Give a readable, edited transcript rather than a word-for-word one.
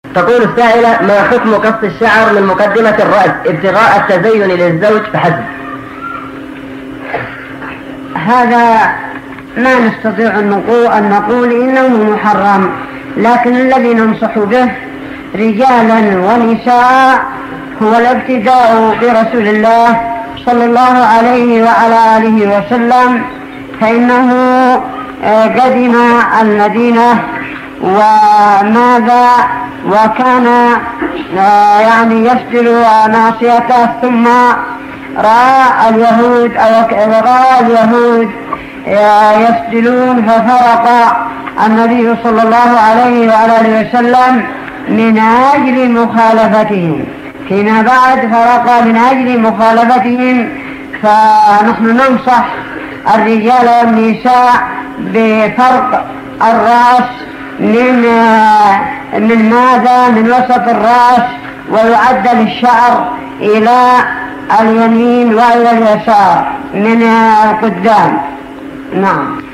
تقول السائلة: ما حكم قص الشعر من مقدمة الرأس ابتغاء التزين للزوج فحسب؟ هذا ما نستطيع أن نقول إنه محرم، لكن الذي ننصح به رجالا ونساء هو الابتداء برسول الله صلى الله عليه وعلى آله وسلم، فإنه قدم المدينة وكان يعني يسجل ناصيته، ثم رأى اليهود يسجلون، ففرق النبي صلى الله عليه وعلى آله وسلم من أجل مخالفتهم. فيما بعد فرق من أجل مخالفتهم، فنحن ننصح الرجال والنساء بفرق الرأس من وسط الرأس، ويعدل الشعر إلى اليمين وإلى اليسار من القدام. نعم.